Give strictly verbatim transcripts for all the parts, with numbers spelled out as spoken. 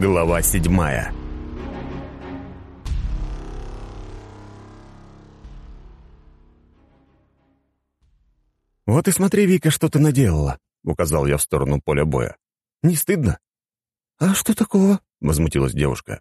Глава седьмая. «Вот и смотри, Вика, что ты наделала», — указал я в сторону поля боя. «Не стыдно?» «А что такого?» — возмутилась девушка.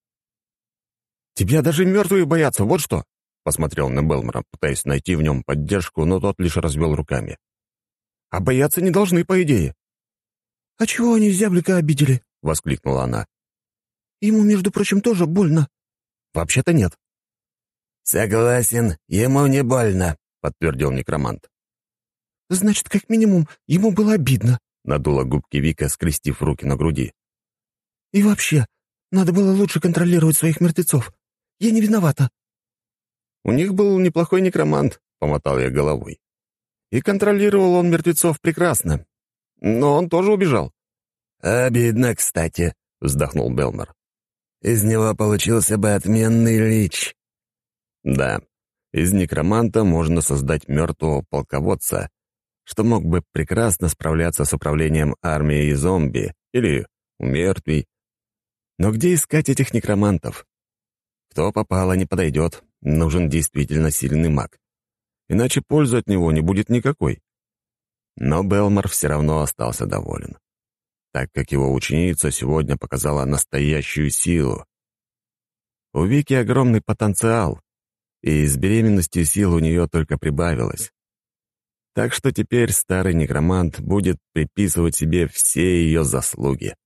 «Тебя даже мертвые боятся, вот что!» — посмотрел на Белмора, пытаясь найти в нем поддержку, но тот лишь развел руками. «А бояться не должны, по идее». «А чего они зяблика обидели?» — воскликнула она. «Ему, между прочим, тоже больно». «Вообще-то нет». «Согласен, ему не больно», — подтвердил некромант. «Значит, как минимум, ему было обидно», — надула губки Вика, скрестив руки на груди. «И вообще, надо было лучше контролировать своих мертвецов. Я не виновата». «У них был неплохой некромант», — помотал я головой. «И контролировал он мертвецов прекрасно. Но он тоже убежал». «Обидно, кстати», — вздохнул Белмор. «Из него получился бы отменный лич». «Да, из некроманта можно создать мертвого полководца, что мог бы прекрасно справляться с управлением армией зомби или умертвий. Но где искать этих некромантов? Кто попало, не подойдет, нужен действительно сильный маг. Иначе пользы от него не будет никакой». Но Белмор все равно остался доволен, так как его ученица сегодня показала настоящую силу. У Вики огромный потенциал, и с беременностью сил у нее только прибавилось. Так что теперь старый некромант будет приписывать себе все ее заслуги.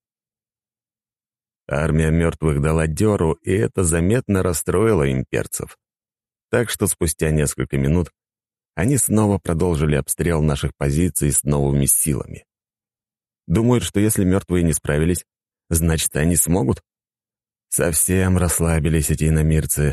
Армия мертвых дала дёру, и это заметно расстроило имперцев. Так что спустя несколько минут они снова продолжили обстрел наших позиций с новыми силами. Думают, что если мертвые не справились, значит, они смогут? Совсем расслабились эти иномирцы.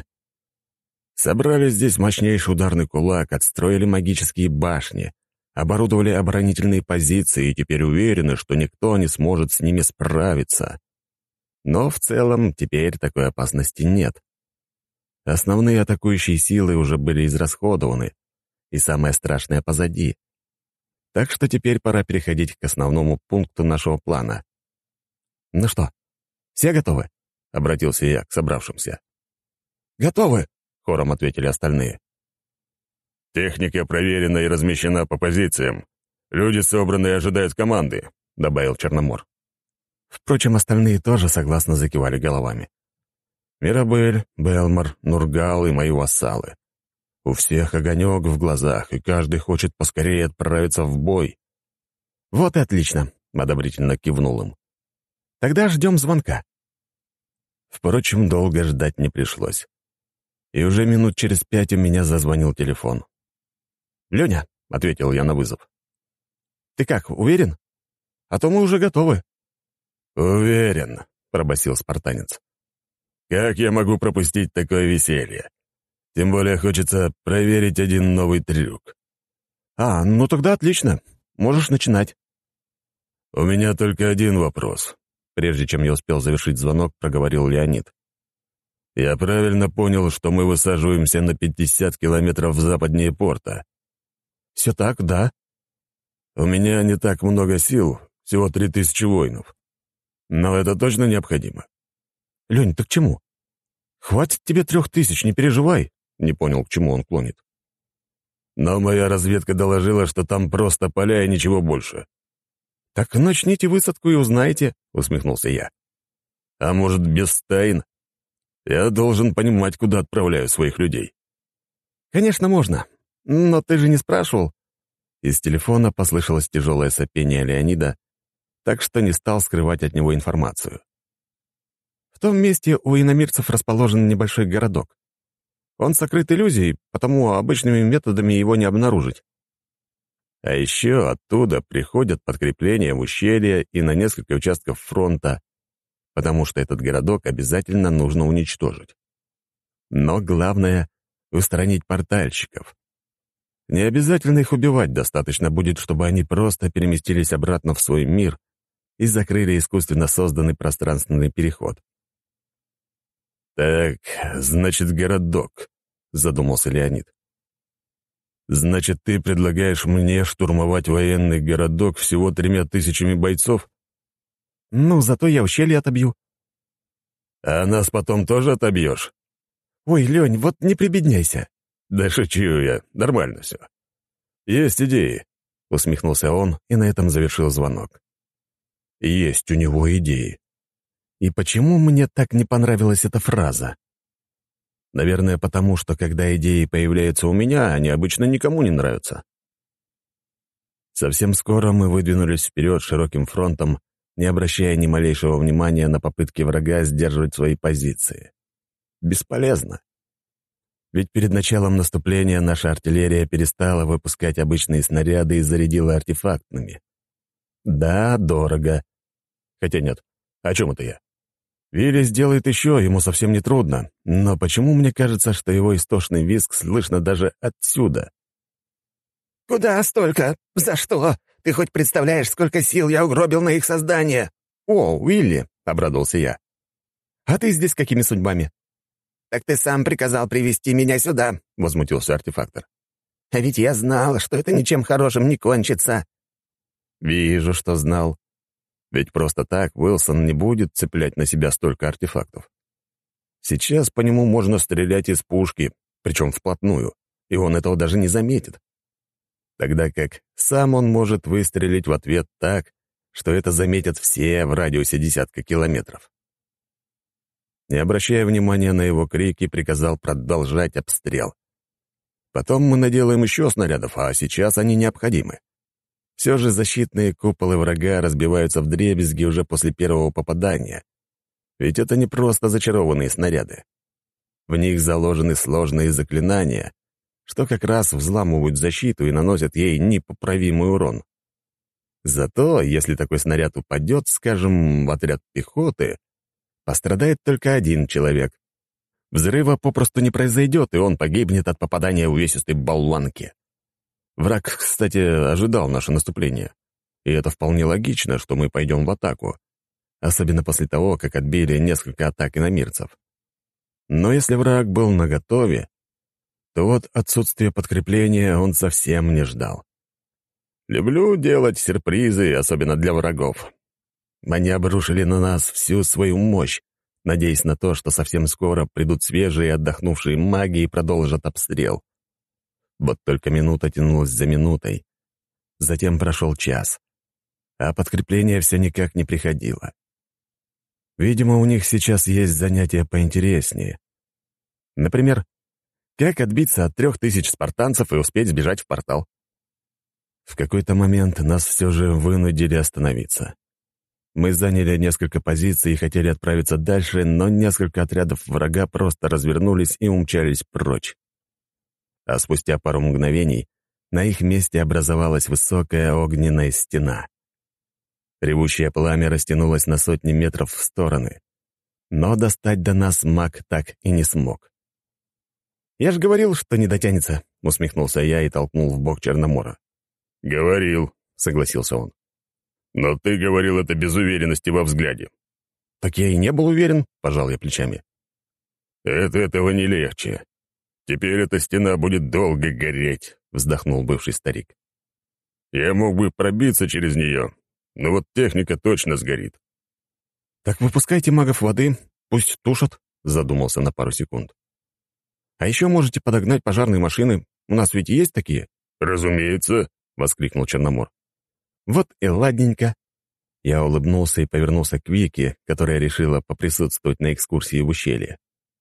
Собрали здесь мощнейший ударный кулак, отстроили магические башни, оборудовали оборонительные позиции и теперь уверены, что никто не сможет с ними справиться. Но в целом теперь такой опасности нет. Основные атакующие силы уже были израсходованы, и самое страшное позади. Так что теперь пора переходить к основному пункту нашего плана. «Ну что, все готовы?» — обратился я к собравшимся. «Готовы!» — хором ответили остальные. «Техника проверена и размещена по позициям. Люди собраны и ожидают команды», — добавил Черномор. Впрочем, остальные тоже согласно закивали головами. Мирабель, Белмор, Нургал и мои вассалы. У всех огонек в глазах, и каждый хочет поскорее отправиться в бой. «Вот и отлично», — одобрительно кивнул им. «Тогда ждем звонка». Впрочем, долго ждать не пришлось. И уже минут через пять у меня зазвонил телефон. «Леня», — ответил я на вызов. «Ты как, уверен? А то мы уже готовы». «Уверен», — пробасил спартанец. «Как я могу пропустить такое веселье? Тем более хочется проверить один новый трюк». «А, ну тогда отлично. Можешь начинать». «У меня только один вопрос», — прежде чем я успел завершить звонок, проговорил Леонид. «Я правильно понял, что мы высаживаемся на пятьдесят километров западнее порта?» «Все так, да». «У меня не так много сил, всего три тысячи воинов. Но это точно необходимо?» «Лень, ты к чему? Хватит тебе трех тысяч, не переживай», — не понял, к чему он клонит. «Но моя разведка доложила, что там просто поля и ничего больше». «Так начните высадку и узнаете», — усмехнулся я. «А может, без тайн? Я должен понимать, куда отправляю своих людей». «Конечно, можно. Но ты же не спрашивал». Из телефона послышалось тяжелое сопение Леонида, так что не стал скрывать от него информацию. В том месте у иномирцев расположен небольшой городок. Он сокрыт иллюзией, потому обычными методами его не обнаружить. А еще оттуда приходят подкрепления в ущелье и на несколько участков фронта, потому что этот городок обязательно нужно уничтожить. Но главное — устранить портальщиков. Не обязательно их убивать, достаточно будет, чтобы они просто переместились обратно в свой мир и закрыли искусственно созданный пространственный переход. «Так, значит, городок», — задумался Леонид. «Значит, ты предлагаешь мне штурмовать военный городок всего тремя тысячами бойцов?» «Ну, зато я ущелье отобью». А нас потом тоже отобьешь?» «Ой, Лень, вот не прибедняйся». «Да шучу я, нормально все. Есть идеи», — усмехнулся он и на этом завершил звонок. Есть у него идеи. И почему мне так не понравилась эта фраза? Наверное, потому что, когда идеи появляются у меня, они обычно никому не нравятся. Совсем скоро мы выдвинулись вперед широким фронтом, не обращая ни малейшего внимания на попытки врага сдерживать свои позиции. Бесполезно. Ведь перед началом наступления наша артиллерия перестала выпускать обычные снаряды и зарядила артефактными. Да, дорого. Хотя нет, о чем это я? Вилли сделает еще, ему совсем не трудно, но почему мне кажется, что его истошный визг слышно даже отсюда? «Куда столько? За что? Ты хоть представляешь, сколько сил я угробил на их создание?» «О, Уилли!» — обрадовался я. «А ты здесь какими судьбами?» «Так ты сам приказал привести меня сюда», — возмутился артефактор. «А ведь я знал, что это ничем хорошим не кончится». «Вижу, что знал. Ведь просто так Уилсон не будет цеплять на себя столько артефактов. Сейчас по нему можно стрелять из пушки, причем вплотную, и он этого даже не заметит. Тогда как сам он может выстрелить в ответ так, что это заметят все в радиусе десятка километров». Не обращая внимания на его крики, приказал продолжать обстрел. Потом мы наделаем еще снарядов, а сейчас они необходимы. Все же защитные куполы врага разбиваются вдребезги уже после первого попадания. Ведь это не просто зачарованные снаряды. В них заложены сложные заклинания, что как раз взламывают защиту и наносят ей непоправимый урон. Зато, если такой снаряд упадет, скажем, в отряд пехоты, пострадает только один человек. Взрыва попросту не произойдет, и он погибнет от попадания увесистой болванки. Враг, кстати, ожидал наше наступление. И это вполне логично, что мы пойдем в атаку. Особенно после того, как отбили несколько атак иномирцев. Но если враг был наготове, то вот отсутствие подкрепления он совсем не ждал. Люблю делать сюрпризы, особенно для врагов. Они обрушили на нас всю свою мощь, надеясь на то, что совсем скоро придут свежие отдохнувшие маги и продолжат обстрел. Вот только минута тянулась за минутой. Затем прошел час, а подкрепление все никак не приходило. Видимо, у них сейчас есть занятия поинтереснее. Например, как отбиться от трех тысяч спартанцев и успеть сбежать в портал. В какой-то момент нас все же вынудили остановиться. Мы заняли несколько позиций и хотели отправиться дальше, но несколько отрядов врага просто развернулись и умчались прочь. А спустя пару мгновений на их месте образовалась высокая огненная стена. Ревущее пламя растянулось на сотни метров в стороны, но достать до нас маг так и не смог. «Я же говорил, что не дотянется», — усмехнулся я и толкнул в бок Черномора. «Говорил», — согласился он. «Но ты говорил это без уверенности во взгляде». «Так я и не был уверен», — пожал я плечами. «Это этого не легче. Теперь эта стена будет долго гореть», — вздохнул бывший старик. «Я мог бы пробиться через нее, но вот техника точно сгорит». «Так выпускайте магов воды, пусть тушат», — задумался на пару секунд. «А еще можете подогнать пожарные машины. У нас ведь есть такие?» «Разумеется», — воскликнул Черномор. «Вот и ладненько». Я улыбнулся и повернулся к Вике, которая решила поприсутствовать на экскурсии в ущелье.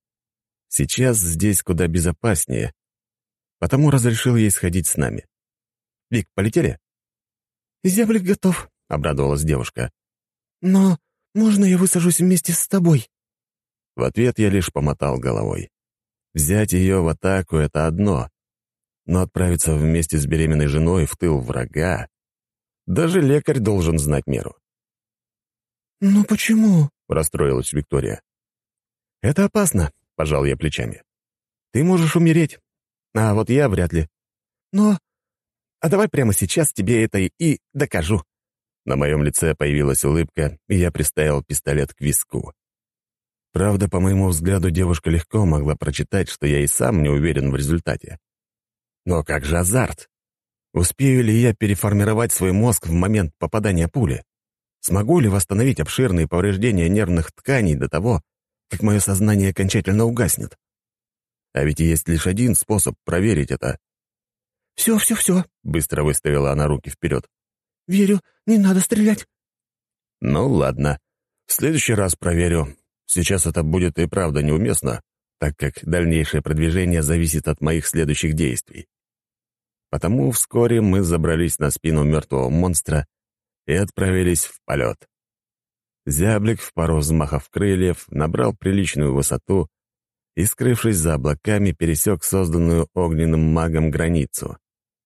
Сейчас здесь куда безопаснее, потому разрешил ей сходить с нами. «Вик, полетели?» «Зяблик готов», — обрадовалась девушка. «Но можно я высажусь вместе с тобой?» В ответ я лишь помотал головой. Взять ее в атаку — это одно, но отправиться вместе с беременной женой в тыл врага — даже лекарь должен знать меру. «Но почему?» — расстроилась Виктория. «Это опасно», — пожал я плечами. «Ты можешь умереть, а вот я вряд ли. Но... А давай прямо сейчас тебе это и докажу». На моем лице появилась улыбка, и я приставил пистолет к виску. Правда, по моему взгляду, девушка легко могла прочитать, что я и сам не уверен в результате. Но как же азарт? Успею ли я переформировать свой мозг в момент попадания пули? Смогу ли восстановить обширные повреждения нервных тканей до того, как мое сознание окончательно угаснет. А ведь есть лишь один способ проверить это. «Все, все, все», — быстро выставила она руки вперед. «Верю, не надо стрелять». «Ну ладно, в следующий раз проверю. Сейчас это будет и правда неуместно, так как дальнейшее продвижение зависит от моих следующих действий». Потому вскоре мы забрались на спину мертвого монстра и отправились в полет. Зяблик в пару взмахов крыльев набрал приличную высоту и, скрывшись за облаками, пересек созданную огненным магом границу.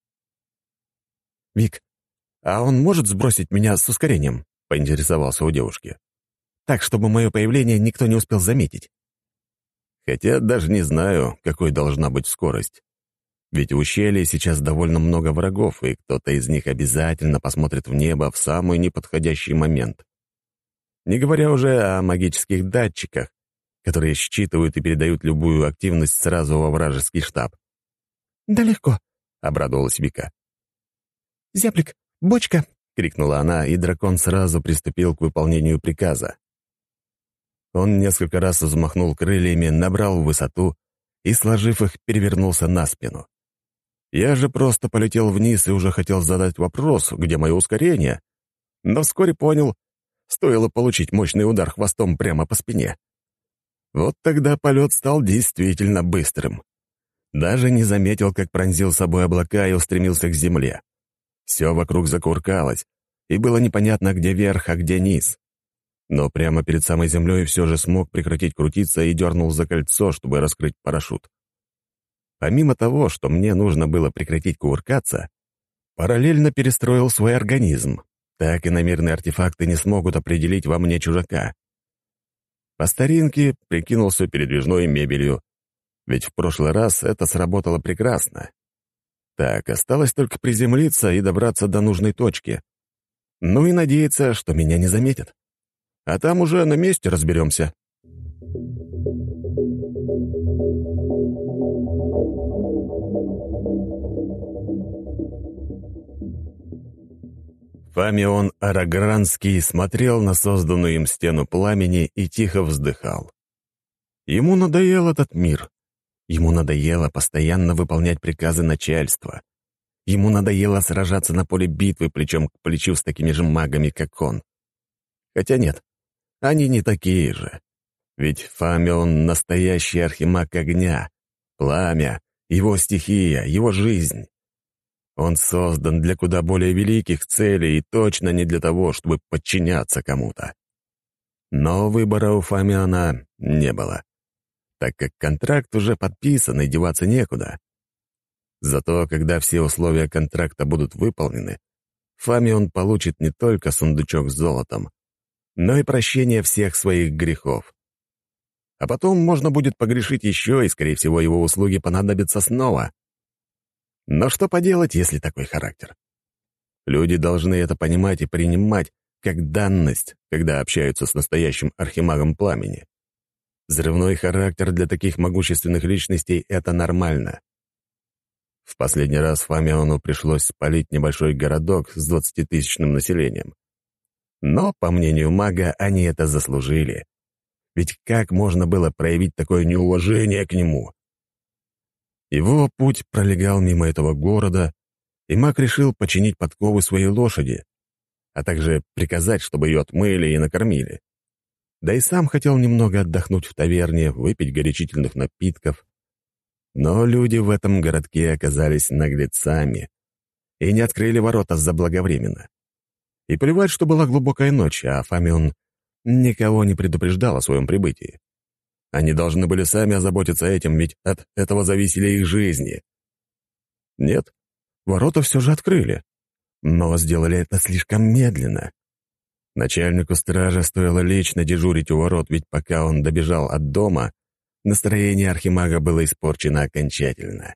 «Вик, а он может сбросить меня с ускорением?» — поинтересовался у девушки. «Так, чтобы мое появление никто не успел заметить». Хотя даже не знаю, какой должна быть скорость. Ведь в ущелье сейчас довольно много врагов, и кто-то из них обязательно посмотрит в небо в самый неподходящий момент. Не говоря уже о магических датчиках, которые считывают и передают любую активность сразу во вражеский штаб. «Да легко», — обрадовалась Вика. «Зяблик, бочка!» — крикнула она, и дракон сразу приступил к выполнению приказа. Он несколько раз взмахнул крыльями, набрал высоту и, сложив их, перевернулся на спину. Я же просто полетел вниз и уже хотел задать вопрос, где мое ускорение, но вскоре понял, стоило получить мощный удар хвостом прямо по спине. Вот тогда полет стал действительно быстрым. Даже не заметил, как пронзил собой облака и устремился к земле. Все вокруг закуркалось, и было непонятно, где верх, а где низ. Но прямо перед самой землей все же смог прекратить крутиться и дернул за кольцо, чтобы раскрыть парашют. Помимо того, что мне нужно было прекратить кувыркаться, параллельно перестроил свой организм. Так иномирные артефакты не смогут определить во мне чужака. По старинке прикинулся передвижной мебелью, ведь в прошлый раз это сработало прекрасно. Так, осталось только приземлиться и добраться до нужной точки. Ну и надеяться, что меня не заметят. А там уже на месте разберемся. Фамион Арагранский смотрел на созданную им стену пламени и тихо вздыхал. Ему надоел этот мир. Ему надоело постоянно выполнять приказы начальства. Ему надоело сражаться на поле битвы плечом к плечу с такими же магами, как он. Хотя нет, они не такие же. Ведь Фамион — настоящий архимаг огня, пламя, его стихия, его жизнь. Он создан для куда более великих целей и точно не для того, чтобы подчиняться кому-то. Но выбора у Фамиона не было, так как контракт уже подписан и деваться некуда. Зато, когда все условия контракта будут выполнены, Фамион получит не только сундучок с золотом, но и прощение всех своих грехов. А потом можно будет погрешить еще, и, скорее всего, его услуги понадобятся снова. Но что поделать, если такой характер? Люди должны это понимать и принимать как данность, когда общаются с настоящим архимагом пламени. Взрывной характер для таких могущественных личностей — это нормально. В последний раз Фамиону пришлось спалить небольшой городок с двадцатитысячным населением. Но, по мнению мага, они это заслужили. Ведь как можно было проявить такое неуважение к нему? Его путь пролегал мимо этого города, и маг решил починить подковы своей лошади, а также приказать, чтобы ее отмыли и накормили. Да и сам хотел немного отдохнуть в таверне, выпить горячительных напитков. Но люди в этом городке оказались наглецами и не открыли ворота заблаговременно. И плевать, что была глубокая ночь, а Фамион никого не предупреждал о своем прибытии. Они должны были сами озаботиться этим, ведь от этого зависели их жизни. Нет, ворота все же открыли, но сделали это слишком медленно. Начальнику стражи стоило лично дежурить у ворот, ведь пока он добежал от дома, настроение архимага было испорчено окончательно.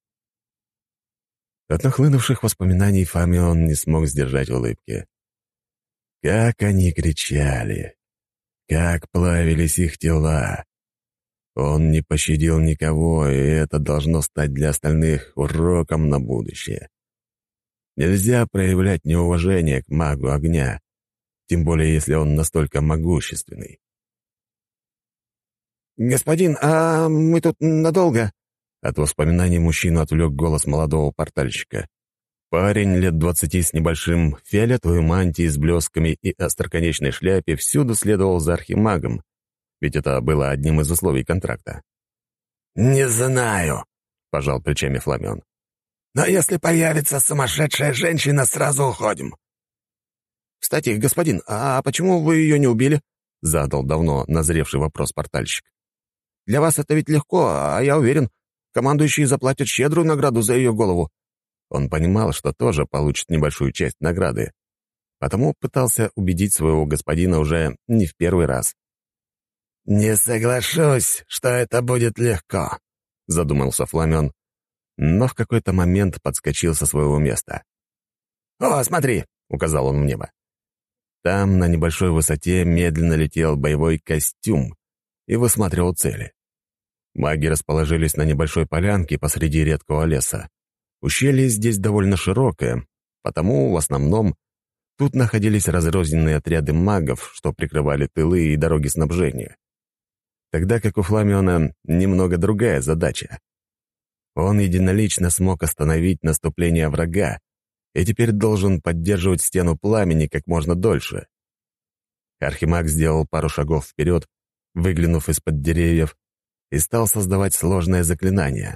От нахлынувших воспоминаний Фамион не смог сдержать улыбки. Как они кричали! Как плавились их тела! Он не пощадил никого, и это должно стать для остальных уроком на будущее. Нельзя проявлять неуважение к магу огня, тем более если он настолько могущественный. «Господин, а мы тут надолго?» От воспоминаний мужчину отвлек голос молодого портальщика. Парень лет двадцати с небольшим, в фиолетовой мантии с блесками и остроконечной шляпе всюду следовал за архимагом, ведь это было одним из условий контракта. «Не знаю», — пожал плечами Фламион. «Но если появится сумасшедшая женщина, сразу уходим». «Кстати, господин, а почему вы ее не убили?» — задал давно назревший вопрос портальщик. «Для вас это ведь легко, а я уверен, командующий заплатит щедрую награду за ее голову». Он понимал, что тоже получит небольшую часть награды, потому пытался убедить своего господина уже не в первый раз. «Не соглашусь, что это будет легко», — задумался Фламион, но в какой-то момент подскочил со своего места. «О, смотри!» — указал он в небо. Там, на небольшой высоте, медленно летел боевой костюм и высматривал цели. Маги расположились на небольшой полянке посреди редкого леса. Ущелье здесь довольно широкое, потому в основном тут находились разрозненные отряды магов, что прикрывали тылы и дороги снабжения. Тогда как у Фламиона немного другая задача. Он единолично смог остановить наступление врага и теперь должен поддерживать стену пламени как можно дольше. Архимаг сделал пару шагов вперед, выглянув из-под деревьев, и стал создавать сложное заклинание.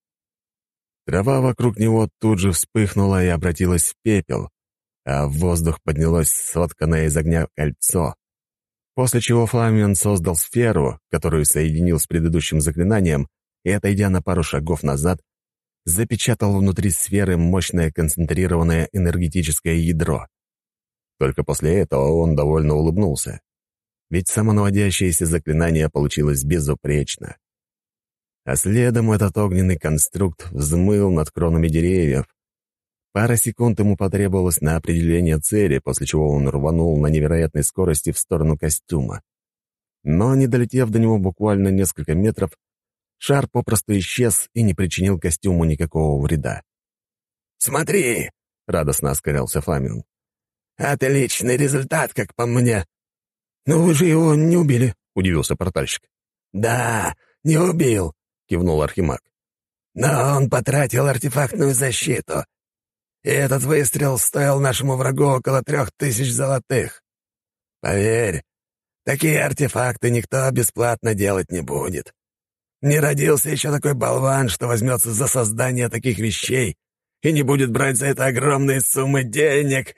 Трава вокруг него тут же вспыхнула и обратилась в пепел, а в воздух поднялось сотканное из огня кольцо, после чего Фламион создал сферу, которую соединил с предыдущим заклинанием, и, отойдя на пару шагов назад, запечатал внутри сферы мощное концентрированное энергетическое ядро. Только после этого он довольно улыбнулся, ведь самонаводящееся заклинание получилось безупречно. А следом этот огненный конструкт взмыл над кронами деревьев. Пара секунд ему потребовалось на определение цели, после чего он рванул на невероятной скорости в сторону костюма. Но, не долетев до него буквально несколько метров, шар попросту исчез и не причинил костюму никакого вреда. «Смотри!» — радостно оскалялся Фламион. «Отличный результат, как по мне!» «Но вы же его не убили», — удивился портальщик. «Да, не убил», — кивнул Архимаг. «Но он потратил артефактную защиту. И этот выстрел стоил нашему врагу около трех тысяч золотых. Поверь, такие артефакты никто бесплатно делать не будет. Не родился еще такой болван, что возьмется за создание таких вещей и не будет брать за это огромные суммы денег.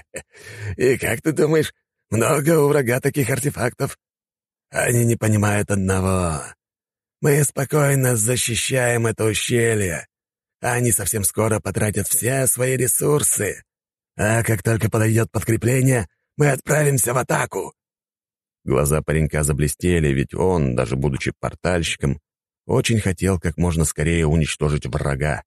И как ты думаешь, много у врага таких артефактов? Они не понимают одного. Мы спокойно защищаем это ущелье, а они совсем скоро потратят все свои ресурсы. А как только подойдет подкрепление, мы отправимся в атаку». Глаза паренька заблестели, ведь он, даже будучи портальщиком, очень хотел как можно скорее уничтожить врага.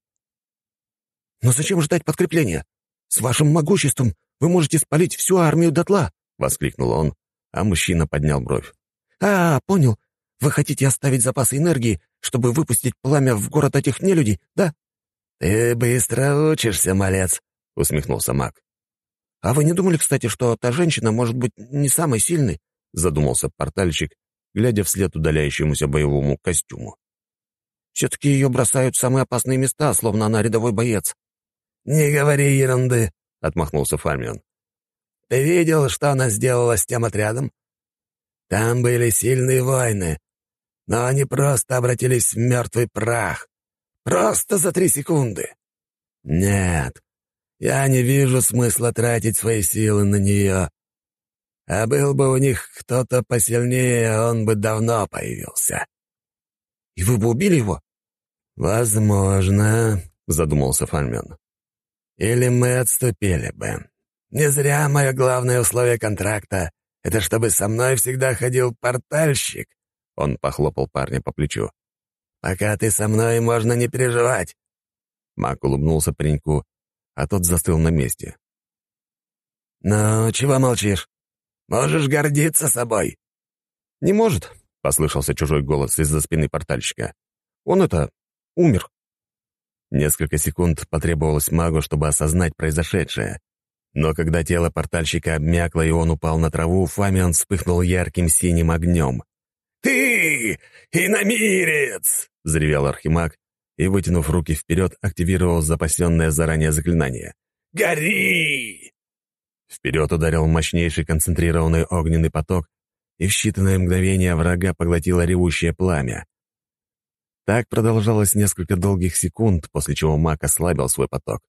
«Но зачем ждать подкрепления? С вашим могуществом вы можете спалить всю армию дотла!» — воскликнул он, а мужчина поднял бровь. «А, понял. Вы хотите оставить запасы энергии, чтобы выпустить пламя в город этих нелюдей, да?» «Ты быстро учишься, малец», — усмехнулся маг. «А вы не думали, кстати, что та женщина может быть не самой сильной?» — задумался портальщик, глядя вслед удаляющемуся боевому костюму. «Все-таки ее бросают в самые опасные места, словно она рядовой боец». «Не говори ерунды», — отмахнулся Фламион. «Ты видел, что она сделала с тем отрядом? Там были сильные воины, но они просто обратились в мертвый прах. Просто за три секунды. Нет, я не вижу смысла тратить свои силы на нее. А был бы у них кто-то посильнее, он бы давно появился». «И вы бы убили его?» «Возможно», — задумался Фламион. «Или мы отступили бы. Не зря мое главное условие контракта — это чтобы со мной всегда ходил портальщик». Он похлопал парня по плечу. «Пока ты со мной, можно не переживать». Маг улыбнулся пареньку, а тот застыл на месте. «Ну, чего молчишь? Можешь гордиться собой». «Не может», — послышался чужой голос из-за спины портальщика. «Он это... умер». Несколько секунд потребовалось магу, чтобы осознать произошедшее. Но когда тело портальщика обмякло и он упал на траву, Фламион вспыхнул ярким синим огнем. «Ты, иномирец!» — взревел Архимаг и, вытянув руки вперед, активировал запасенное заранее заклинание. «Гори!» Вперед ударил мощнейший концентрированный огненный поток, и в считанные мгновения врага поглотило ревущее пламя. Так продолжалось несколько долгих секунд, после чего маг ослабил свой поток.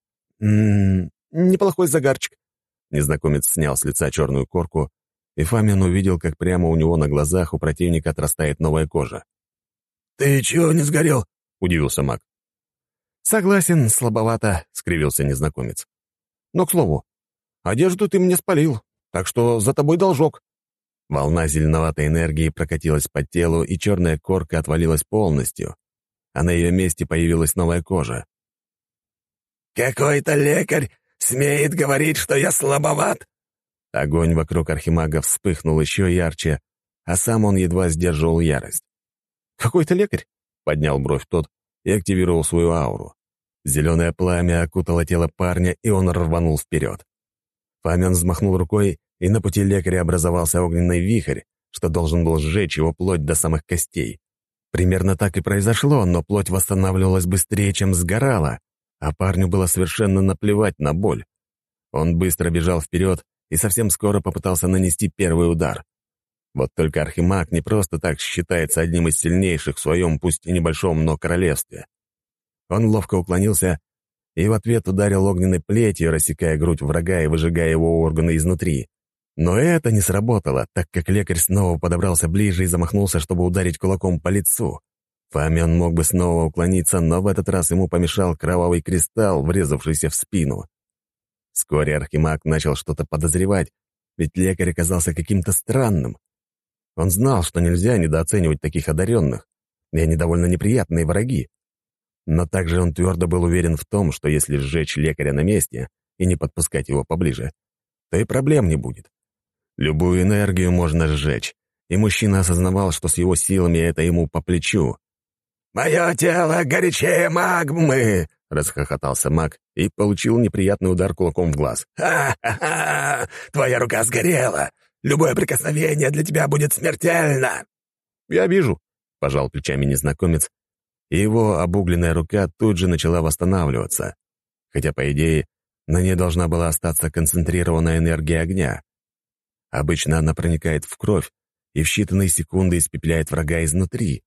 «М-м, неплохой загарчик». Незнакомец снял с лица черную корку, и Фамин увидел, как прямо у него на глазах у противника отрастает новая кожа. «Ты чего не сгорел?» — удивился маг. «Согласен, слабовато», — скривился незнакомец. «Но, к слову, одежду ты мне спалил, так что за тобой должок». Волна зеленоватой энергии прокатилась по телу, и черная корка отвалилась полностью, а на ее месте появилась новая кожа. «Какой-то лекарь смеет говорить, что я слабоват?» Огонь вокруг архимага вспыхнул еще ярче, а сам он едва сдерживал ярость. «Какой-то лекарь?» — поднял бровь тот и активировал свою ауру. Зеленое пламя окутало тело парня, и он рванул вперед. Фамин взмахнул рукой, и на пути лекаря образовался огненный вихрь, что должен был сжечь его плоть до самых костей. Примерно так и произошло, но плоть восстанавливалась быстрее, чем сгорала, а парню было совершенно наплевать на боль. Он быстро бежал вперед и совсем скоро попытался нанести первый удар. Вот только Архимаг не просто так считается одним из сильнейших в своем, пусть и небольшом, но королевстве. Он ловко уклонился и в ответ ударил огненной плетью, рассекая грудь врага и выжигая его органы изнутри. Но это не сработало, так как лекарь снова подобрался ближе и замахнулся, чтобы ударить кулаком по лицу. Фамиан мог бы снова уклониться, но в этот раз ему помешал кровавый кристалл, врезавшийся в спину. Вскоре Архимаг начал что-то подозревать, ведь лекарь оказался каким-то странным. Он знал, что нельзя недооценивать таких одаренных, и они довольно неприятные враги. Но также он твердо был уверен в том, что если сжечь лекаря на месте и не подпускать его поближе, то и проблем не будет. Любую энергию можно сжечь, и мужчина осознавал, что с его силами это ему по плечу. «Мое тело горячее магмы!» — расхохотался маг и получил неприятный удар кулаком в глаз. «Ха-ха-ха! Твоя рука сгорела! Любое прикосновение для тебя будет смертельно!» «Я вижу», — пожал плечами незнакомец, и его обугленная рука тут же начала восстанавливаться, хотя, по идее, на ней должна была остаться концентрированная энергия огня. Обычно она проникает в кровь и в считанные секунды испепеляет врага изнутри.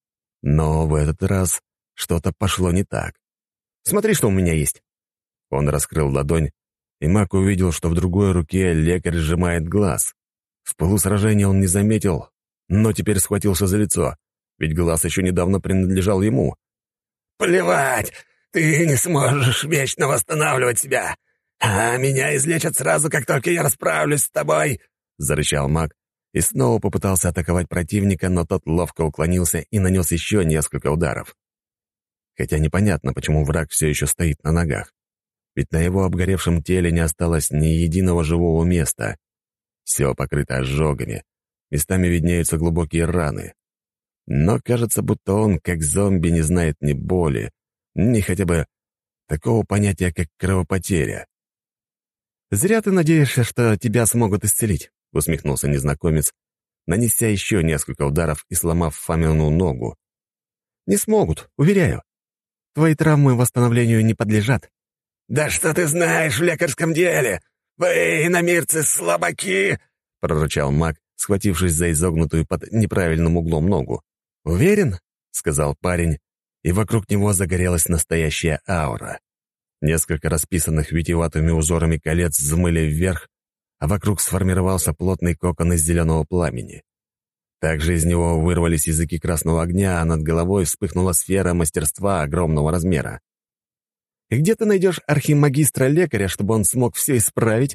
Но в этот раз что-то пошло не так. «Смотри, что у меня есть!» Он раскрыл ладонь, и маг увидел, что в другой руке лекарь сжимает глаз. В пылу сражения он не заметил, но теперь схватился за лицо, ведь глаз еще недавно принадлежал ему. «Плевать! Ты не сможешь вечно восстанавливать себя, а меня излечат сразу, как только я расправлюсь с тобой!» — зарычал маг и снова попытался атаковать противника, но тот ловко уклонился и нанес еще несколько ударов. Хотя непонятно, почему враг все еще стоит на ногах, ведь на его обгоревшем теле не осталось ни единого живого места. Все покрыто ожогами, местами виднеются глубокие раны. Но кажется, будто он, как зомби, не знает ни боли, ни хотя бы такого понятия, как кровопотеря. «Зря ты надеешься, что тебя смогут исцелить», — усмехнулся незнакомец, нанеся еще несколько ударов и сломав Фамину ногу. «Не смогут, уверяю. Твои травмы восстановлению не подлежат». «Да что ты знаешь в лекарском деле? Вы, иномирцы, слабаки!» — прорычал маг, схватившись за изогнутую под неправильным углом ногу. «Уверен?» — сказал парень, и вокруг него загорелась настоящая аура. Несколько расписанных витиеватыми узорами колец взмыли вверх, а вокруг сформировался плотный кокон из зеленого пламени. Также из него вырвались языки красного огня, а над головой вспыхнула сфера мастерства огромного размера. «И где ты найдешь архимагистра-лекаря, чтобы он смог все исправить?»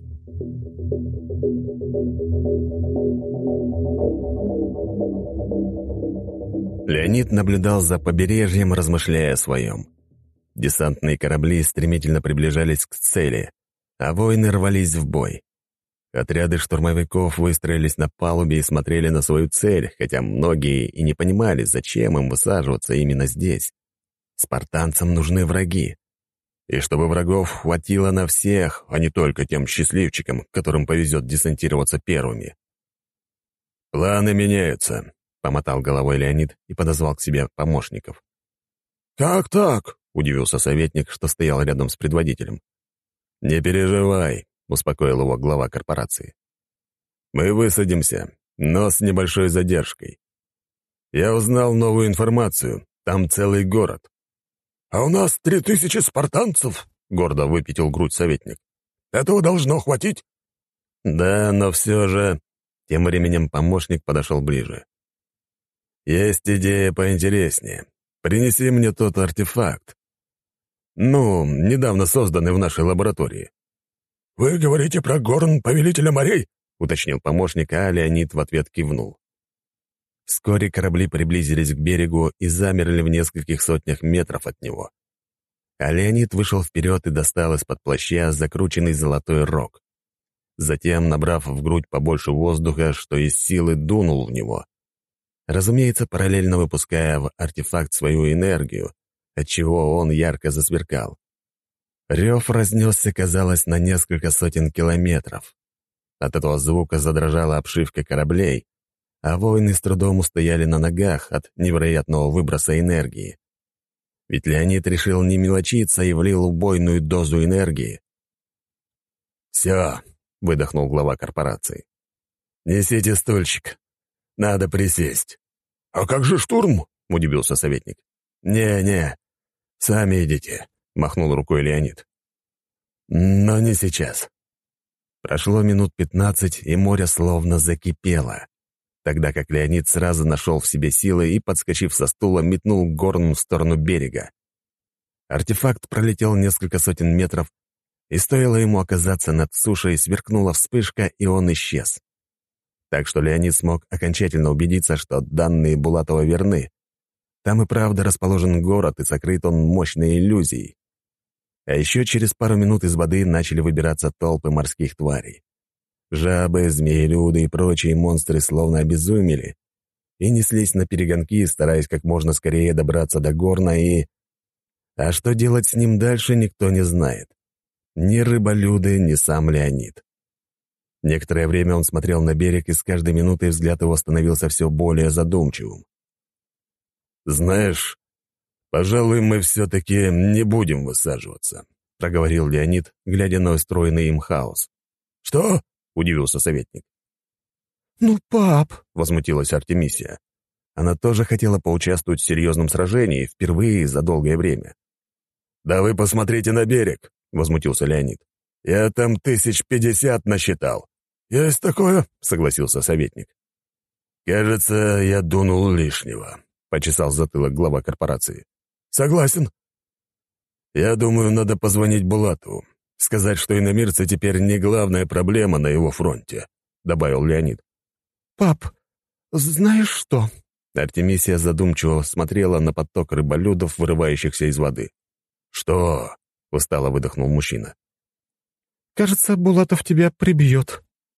Леонид наблюдал за побережьем, размышляя о своем. Десантные корабли стремительно приближались к цели, а воины рвались в бой. Отряды штурмовиков выстроились на палубе и смотрели на свою цель, хотя многие и не понимали, зачем им высаживаться именно здесь. Спартанцам нужны враги. И чтобы врагов хватило на всех, а не только тем счастливчикам, которым повезет десантироваться первыми. «Планы меняются», — помотал головой Леонид и подозвал к себе помощников. «Как так?» — удивился советник, что стоял рядом с предводителем. «Не переживай», — успокоил его глава корпорации. «Мы высадимся, но с небольшой задержкой. Я узнал новую информацию. Там целый город». «А у нас три тысячи спартанцев», — гордо выпятил грудь советник. «Этого должно хватить». «Да, но все же...» Тем временем помощник подошел ближе. «Есть идея поинтереснее. Принеси мне тот артефакт. Ну, недавно созданный в нашей лаборатории». «Вы говорите про горн повелителя морей?» — уточнил помощник, а Леонид в ответ кивнул. Вскоре корабли приблизились к берегу и замерли в нескольких сотнях метров от него. А Леонид вышел вперед и достал из-под плаща закрученный золотой рог. Затем, набрав в грудь побольше воздуха, что из силы дунул в него. Разумеется, параллельно выпуская в артефакт свою энергию, отчего он ярко засверкал. Рев разнесся, казалось, на несколько сотен километров. От этого звука задрожала обшивка кораблей, а воины с трудом устояли на ногах от невероятного выброса энергии. Ведь Леонид решил не мелочиться и влил убойную дозу энергии. «Все», — выдохнул глава корпорации. «Несите стульчик. Надо присесть». «А как же штурм?» — удивился советник. «Не-не, сами идите», — махнул рукой Леонид. «Но не сейчас». Прошло минут пятнадцать, и море словно закипело, тогда как Леонид сразу нашел в себе силы и, подскочив со стула, метнул горн в сторону берега. Артефакт пролетел несколько сотен метров, и стоило ему оказаться над сушей, сверкнула вспышка, и он исчез. Так что Леонид смог окончательно убедиться, что данные Булатова верны. Там и правда расположен город, и сокрыт он мощной иллюзией. А еще через пару минут из воды начали выбираться толпы морских тварей. Жабы, змеелюды и прочие монстры словно обезумели и неслись на перегонки, стараясь как можно скорее добраться до горна и... А что делать с ним дальше, никто не знает. Ни рыболюды, ни сам Леонид. Некоторое время он смотрел на берег, и с каждой минутой взгляд его становился все более задумчивым. «Знаешь, пожалуй, мы все-таки не будем высаживаться», — проговорил Леонид, глядя на устроенный им хаос. «Что?» — удивился советник. «Ну, пап!» — возмутилась Артемисия. Она тоже хотела поучаствовать в серьезном сражении впервые за долгое время. «Да вы посмотрите на берег!» — возмутился Леонид. «Я там тысяч пятьдесят насчитал». «Есть такое», — согласился советник. «Кажется, я дунул лишнего», — почесал затылок глава корпорации. «Согласен». «Я думаю, надо позвонить Булатову, сказать, что иномирцы теперь не главная проблема на его фронте», — добавил Леонид. «Пап, знаешь что?» Артемисия задумчиво смотрела на поток рыболюдов, вырывающихся из воды. «Что?» — устало выдохнул мужчина. «Кажется, Булатов тебя прибьет».